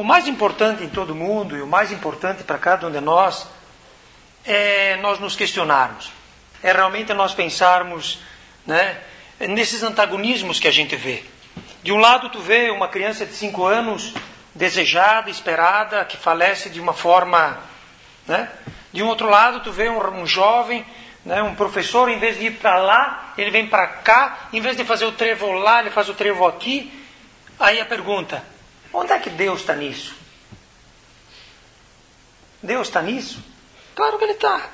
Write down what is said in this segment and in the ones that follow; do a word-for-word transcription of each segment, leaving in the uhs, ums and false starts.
o mais importante em todo mundo, e o mais importante para cada um de nós, é nós nos questionarmos. É realmente nós pensarmos, né, nesses antagonismos que a gente vê. De um lado tu vê uma criança de cinco anos, desejada, esperada, que falece de uma forma... Né? De um outro lado tu vê um, um jovem, né, um professor, em vez de ir para lá, ele vem para cá, em vez de fazer o trevo lá, ele faz o trevo aqui. Aí a pergunta, onde é que Deus está nisso? Deus está nisso? Claro que Ele está.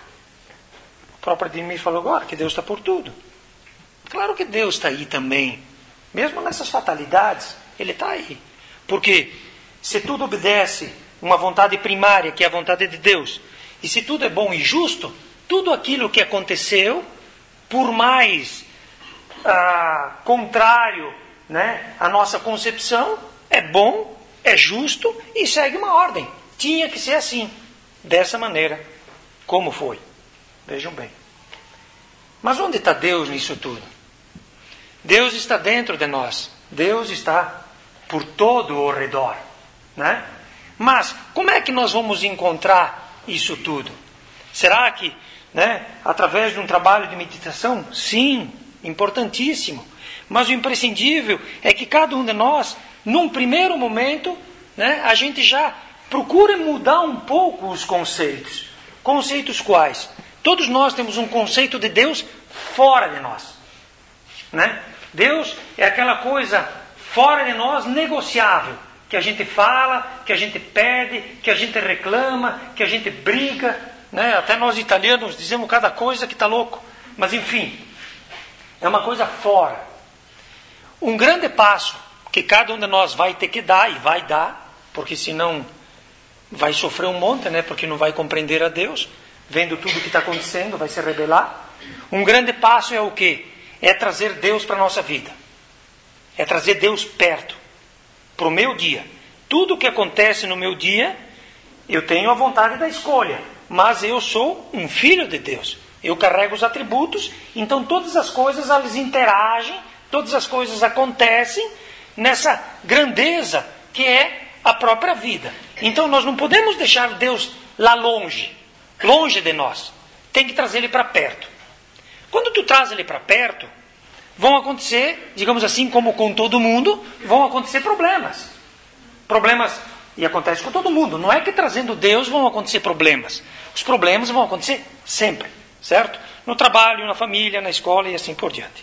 O próprio Ademir falou agora que Deus está por tudo. Claro que Deus está aí também. Mesmo nessas fatalidades, Ele está aí. Porque se tudo obedece uma vontade primária, que é a vontade de Deus, e se tudo é bom e justo, tudo aquilo que aconteceu, por mais ah, contrário, né, à nossa concepção, é bom, é justo e segue uma ordem. Tinha que ser assim, dessa maneira, como foi. Vejam bem. Mas onde está Deus nisso tudo? Deus está dentro de nós. Deus está por todo o redor, né? Mas como é que nós vamos encontrar isso tudo? Será que, né, através de um trabalho de meditação? Sim, importantíssimo. Mas o imprescindível é que cada um de nós, num primeiro momento, né, a gente já procure mudar um pouco os conceitos. Conceitos quais? Todos nós temos um conceito de Deus fora de nós, né? Deus é aquela coisa fora de nós, negociável, que a gente fala, que a gente pede, que a gente reclama, que a gente briga, né? Até nós italianos dizemos cada coisa que está louco. Mas enfim, é uma coisa fora. Um grande passo que cada um de nós vai ter que dar, e vai dar, porque senão vai sofrer um monte, né? Porque não vai compreender a Deus, vendo tudo o que está acontecendo, vai se rebelar. Um grande passo é o quê? É trazer Deus para a nossa vida. É trazer Deus perto, para o meu dia. Tudo o que acontece no meu dia, eu tenho a vontade da escolha, mas eu sou um filho de Deus. Eu carrego os atributos, então todas as coisas elas interagem, todas as coisas acontecem nessa grandeza que é a própria vida. Então nós não podemos deixar Deus lá longe, longe de nós. Tem que trazer Ele para perto. Quando tu traz Ele para perto, vão acontecer, digamos assim, como com todo mundo, vão acontecer problemas. Problemas, e acontece com todo mundo. Não é que trazendo Deus vão acontecer problemas. Os problemas vão acontecer sempre, certo? No trabalho, na família, na escola e assim por diante.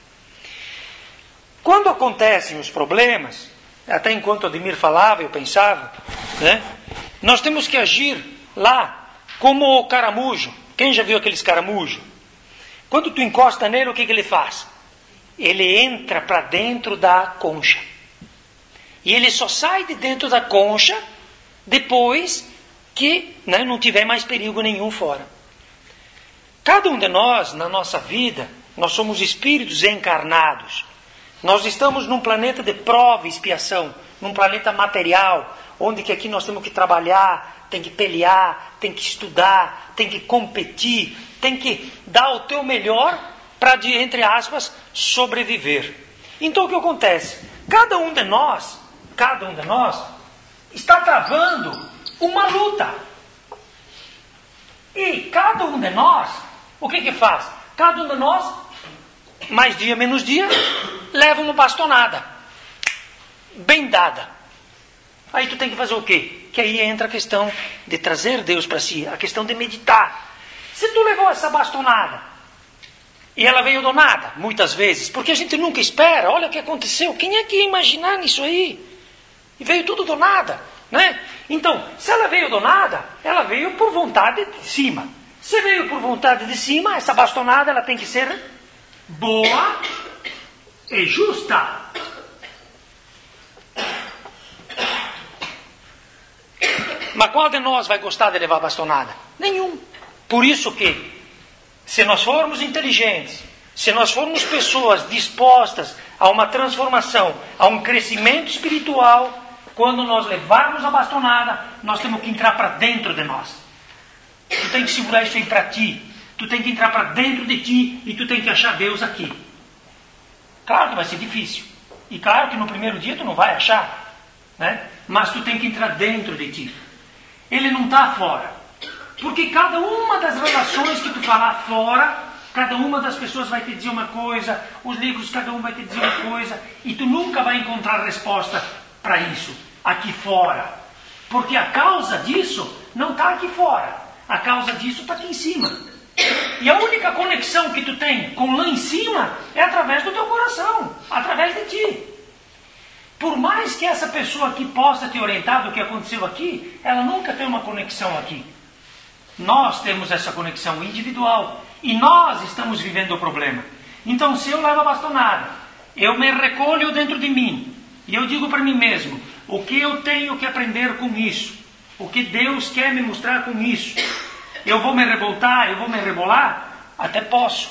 Quando acontecem os problemas, até enquanto Ademir falava, eu pensava, né? Nós temos que agir lá como o caramujo. Quem já viu aqueles caramujos? Quando tu encosta nele, o que, que ele faz? Ele entra para dentro da concha. E ele só sai de dentro da concha depois que, né, não tiver mais perigo nenhum fora. Cada um de nós, na nossa vida, nós somos espíritos encarnados. Nós estamos num planeta de prova e expiação, num planeta material, onde que aqui nós temos que trabalhar, tem que pelear, tem que estudar, tem que competir, tem que dar o teu melhor para, entre aspas, sobreviver. Então o que acontece? Cada um de nós, cada um de nós está travando uma luta. E cada um de nós, o que que faz? Cada um de nós, mais dia menos dia, leva uma bastonada, bem dada. Aí tu tem que fazer o quê? Que aí entra a questão de trazer Deus para si, a questão de meditar. Se tu levou essa bastonada, e ela veio do nada, muitas vezes, porque a gente nunca espera, olha o que aconteceu, quem é que ia imaginar nisso aí? E veio tudo do nada, né? Então, se ela veio do nada, ela veio por vontade de cima. Se veio por vontade de cima, essa bastonada ela tem que ser boa e justa. Mas qual de nós vai gostar de levar bastonada? Nenhum. Por isso que, se nós formos inteligentes, se nós formos pessoas dispostas a uma transformação, a um crescimento espiritual, quando nós levarmos a bastonada, nós temos que entrar para dentro de nós. Tu tem que segurar isso aí para ti. Tu tem que entrar para dentro de ti e tu tem que achar Deus aqui. Claro que vai ser difícil. E claro que no primeiro dia tu não vai achar, né? mas tu tem que entrar dentro de ti. Ele não está fora. Porque cada uma das relações que tu falar fora, cada uma das pessoas vai te dizer uma coisa, os livros cada um vai te dizer uma coisa, e tu nunca vai encontrar resposta para isso aqui fora. Porque a causa disso não está aqui fora. A causa disso está aqui em cima. E a única conexão que tu tem com lá em cima é através do teu coração, através de ti. Por mais que essa pessoa aqui possa te orientar do que aconteceu aqui, ela nunca tem uma conexão aqui. Nós temos essa conexão individual e nós estamos vivendo o problema. Então, se eu levo a bastonada, eu me recolho dentro de mim e eu digo para mim mesmo, o que eu tenho que aprender com isso? O que Deus quer me mostrar com isso? Eu vou me revoltar, eu vou me rebolar? Até posso,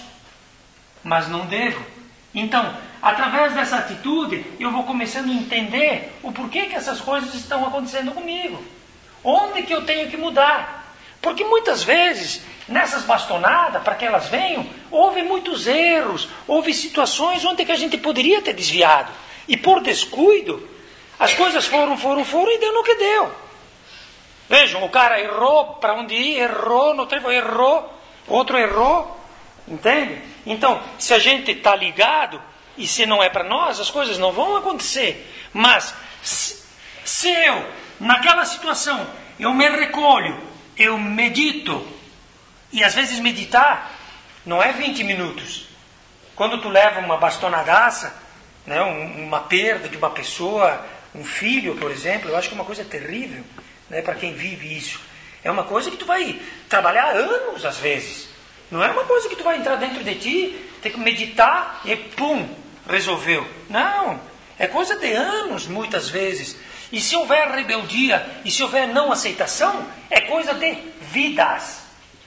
mas não devo. Então, através dessa atitude, eu vou começando a entender o porquê que essas coisas estão acontecendo comigo. Onde que eu tenho que mudar? Porque muitas vezes, nessas bastonadas, para que elas venham, houve muitos erros, houve situações onde que a gente poderia ter desviado. E por descuido, as coisas foram, foram, foram e deu no que deu. Vejam, o cara errou para onde ir, errou, no tempo errou, outro errou, entende? Então, se a gente está ligado, e se não é para nós, as coisas não vão acontecer. Mas, se, se eu, naquela situação, eu me recolho, eu medito, e às vezes meditar não é vinte minutos. Quando tu leva uma bastonadaça, né, um, uma perda de uma pessoa, um filho, por exemplo, eu acho que é uma coisa terrível. Né, para quem vive isso. É uma coisa que tu vai trabalhar anos às vezes. Não é uma coisa que tu vai entrar dentro de ti, ter que meditar e pum, resolveu. Não, é coisa de anos muitas vezes. E se houver rebeldia, e se houver não aceitação, é coisa de vidas,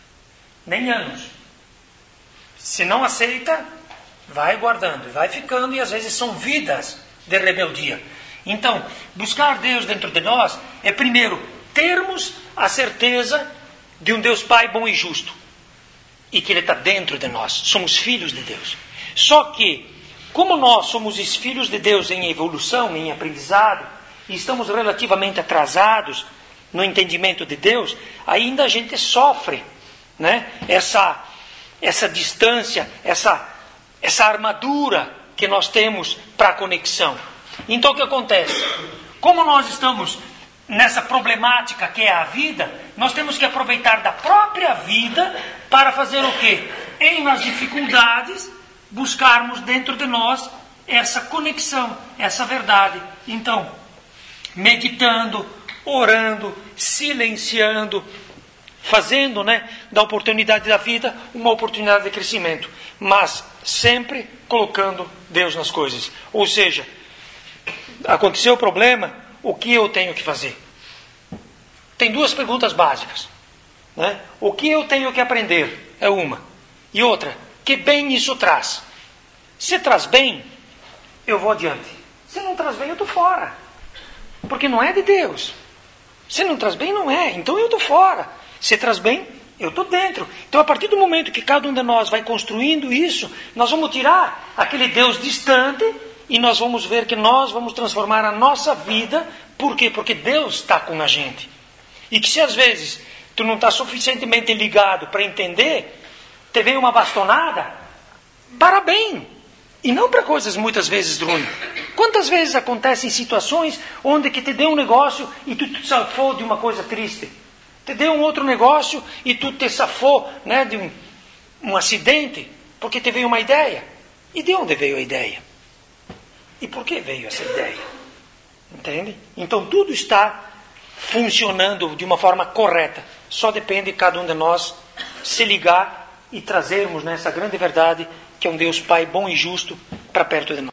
nem anos. Se não aceita, vai guardando, vai ficando, e às vezes são vidas de rebeldia. Então, buscar Deus dentro de nós é, primeiro, termos a certeza de um Deus Pai bom e justo. E que Ele está dentro de nós. Somos filhos de Deus. Só que, como nós somos os filhos de Deus em evolução, em aprendizado, e estamos relativamente atrasados no entendimento de Deus, ainda a gente sofre, né? essa, essa distância, essa, essa armadura que nós temos para a conexão. Então o que acontece? Como nós estamos nessa problemática que é a vida, nós temos que aproveitar da própria vida para fazer o quê? Em nas dificuldades, buscarmos dentro de nós essa conexão, essa verdade. Então, meditando, orando, silenciando, fazendo, né, da oportunidade da vida uma oportunidade de crescimento, mas sempre colocando Deus nas coisas. Ou seja, aconteceu o problema, o que eu tenho que fazer? Tem duas perguntas básicas, né? O que eu tenho que aprender é uma. E outra, que bem isso traz? Se traz bem, eu vou adiante. Se não traz bem, eu estou fora. Porque não é de Deus. Se não traz bem, não é. Então eu estou fora. Se traz bem, eu estou dentro. Então a partir do momento que cada um de nós vai construindo isso, nós vamos tirar aquele Deus distante e nós vamos ver que nós vamos transformar a nossa vida. Por quê? Porque Deus está com a gente. E que se às vezes tu não está suficientemente ligado para entender, te vem uma bastonada, para bem. E não para coisas muitas vezes ruins. Quantas vezes acontecem situações onde que te deu um negócio e tu te safou de uma coisa triste? Te deu um outro negócio e tu te safou, né, de um, um acidente, porque te veio uma ideia. E de onde veio a ideia? E por que veio essa ideia? Entende? Então tudo está funcionando de uma forma correta. Só depende de cada um de nós se ligar e trazermos nessa grande verdade que é um Deus Pai bom e justo para perto de nós.